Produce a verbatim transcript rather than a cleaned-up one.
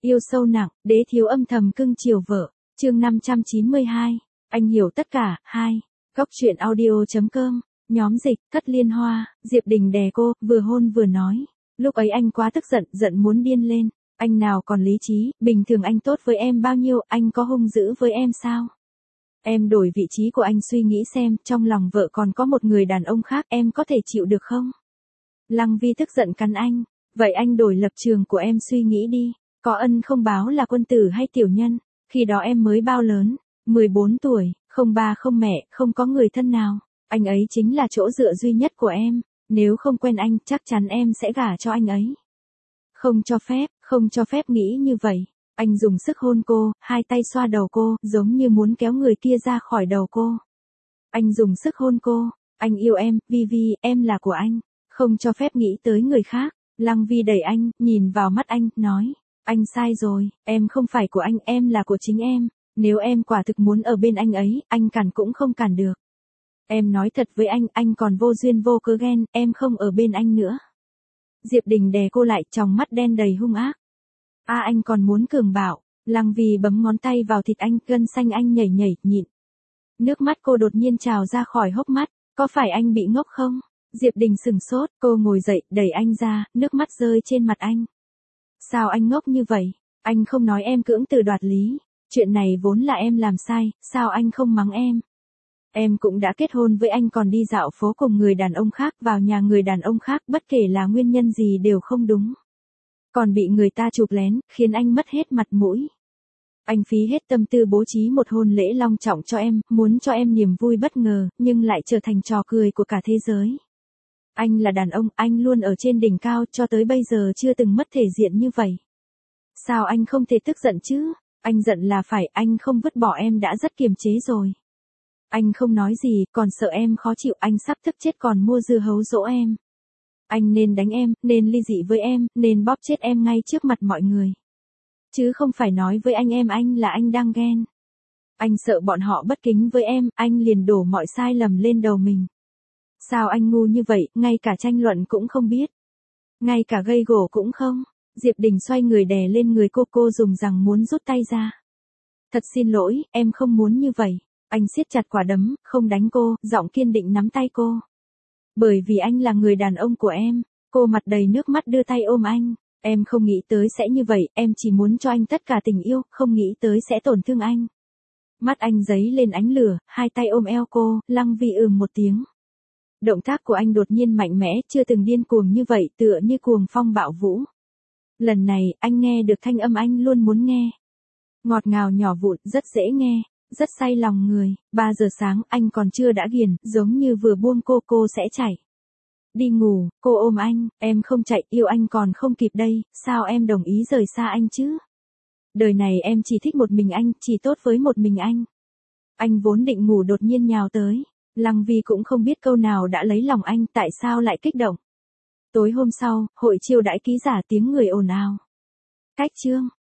Yêu sâu nặng, đế thiếu âm thầm cưng chiều vợ. Chương năm trăm chín mươi hai. Anh hiểu tất cả. Hai. Góc truyện audio.com. Nhóm dịch, Cất Liên Hoa, Diệp Đình đè cô, vừa hôn vừa nói. Lúc ấy anh quá tức giận, giận muốn điên lên. Anh nào còn lý trí, bình thường anh tốt với em bao nhiêu, anh có hung dữ với em sao? Em đổi vị trí của anh suy nghĩ xem, trong lòng vợ còn có một người đàn ông khác, em có thể chịu được không? Lăng Vi tức giận cắn anh. Vậy anh đổi lập trường của em suy nghĩ đi. Có ân không báo là quân tử hay tiểu nhân. Khi đó em mới bao lớn? mười bốn tuổi, không ba không mẹ, không có người thân nào. Anh ấy chính là chỗ dựa duy nhất của em. Nếu không quen anh, chắc chắn em sẽ gả cho anh ấy. Không cho phép, không cho phép nghĩ như vậy. Anh dùng sức hôn cô, hai tay xoa đầu cô, giống như muốn kéo người kia ra khỏi đầu cô. Anh dùng sức hôn cô. Anh yêu em, Vi Vi, em là của anh. Không cho phép nghĩ tới người khác. Lăng Vi đẩy anh, nhìn vào mắt anh, nói. Anh sai rồi, em không phải của anh, em là của chính em. Nếu em quả thực muốn ở bên anh ấy, anh cản cũng không cản được. Em nói thật với anh, anh còn vô duyên vô cớ ghen, em không ở bên anh nữa. Diệp Đình đè cô lại, tròng mắt đen đầy hung ác. A à, anh còn muốn cường bạo. Lăng Vi bấm ngón tay vào thịt anh, gân xanh anh nhảy nhảy, nhịn. Nước mắt cô đột nhiên trào ra khỏi hốc mắt. Có phải anh bị ngốc không? Diệp Đình sừng sốt, cô ngồi dậy, đẩy anh ra, nước mắt rơi trên mặt anh. Sao anh ngốc như vậy? Anh không nói em cưỡng từ đoạt lý. Chuyện này vốn là em làm sai, sao anh không mắng em? Em cũng đã kết hôn với anh còn đi dạo phố cùng người đàn ông khác, vào nhà người đàn ông khác, bất kể là nguyên nhân gì đều không đúng. Còn bị người ta chụp lén, khiến anh mất hết mặt mũi. Anh phí hết tâm tư bố trí một hôn lễ long trọng cho em, muốn cho em niềm vui bất ngờ, nhưng lại trở thành trò cười của cả thế giới. Anh là đàn ông, anh luôn ở trên đỉnh cao, cho tới bây giờ chưa từng mất thể diện như vậy. Sao anh không thể tức giận chứ? Anh giận là phải, anh không vứt bỏ em đã rất kiềm chế rồi. Anh không nói gì, còn sợ em khó chịu, anh sắp tức chết còn mua dưa hấu dỗ em. Anh nên đánh em, nên ly dị với em, nên bóp chết em ngay trước mặt mọi người. Chứ không phải nói với anh em anh là anh đang ghen. Anh sợ bọn họ bất kính với em, anh liền đổ mọi sai lầm lên đầu mình. Sao anh ngu như vậy, ngay cả tranh luận cũng không biết. Ngay cả gây gổ cũng không. Diệp Đình xoay người đè lên người cô, cô dùng rằng muốn rút tay ra. Thật xin lỗi, em không muốn như vậy. Anh siết chặt quả đấm, không đánh cô, giọng kiên định nắm tay cô. Bởi vì anh là người đàn ông của em. Cô mặt đầy nước mắt đưa tay ôm anh. Em không nghĩ tới sẽ như vậy, em chỉ muốn cho anh tất cả tình yêu, không nghĩ tới sẽ tổn thương anh. Mắt anh giấy lên ánh lửa, hai tay ôm eo cô, Lăng Vi ừm một tiếng. Động tác của anh đột nhiên mạnh mẽ, chưa từng điên cuồng như vậy, tựa như cuồng phong bạo vũ. Lần này, anh nghe được thanh âm anh luôn muốn nghe. Ngọt ngào nhỏ vụn, rất dễ nghe, rất say lòng người. Ba giờ sáng, anh còn chưa đã ghiền, giống như vừa buông cô, cô sẽ chạy. Đi ngủ, cô ôm anh, em không chạy, yêu anh còn không kịp đây, sao em đồng ý rời xa anh chứ? Đời này em chỉ thích một mình anh, chỉ tốt với một mình anh. Anh vốn định ngủ đột nhiên nhào tới. Lăng Vi cũng không biết câu nào đã lấy lòng anh, tại sao lại kích động. Tối hôm sau, hội chiêu đãi ký giả tiếng người ồn ào. Cách chương.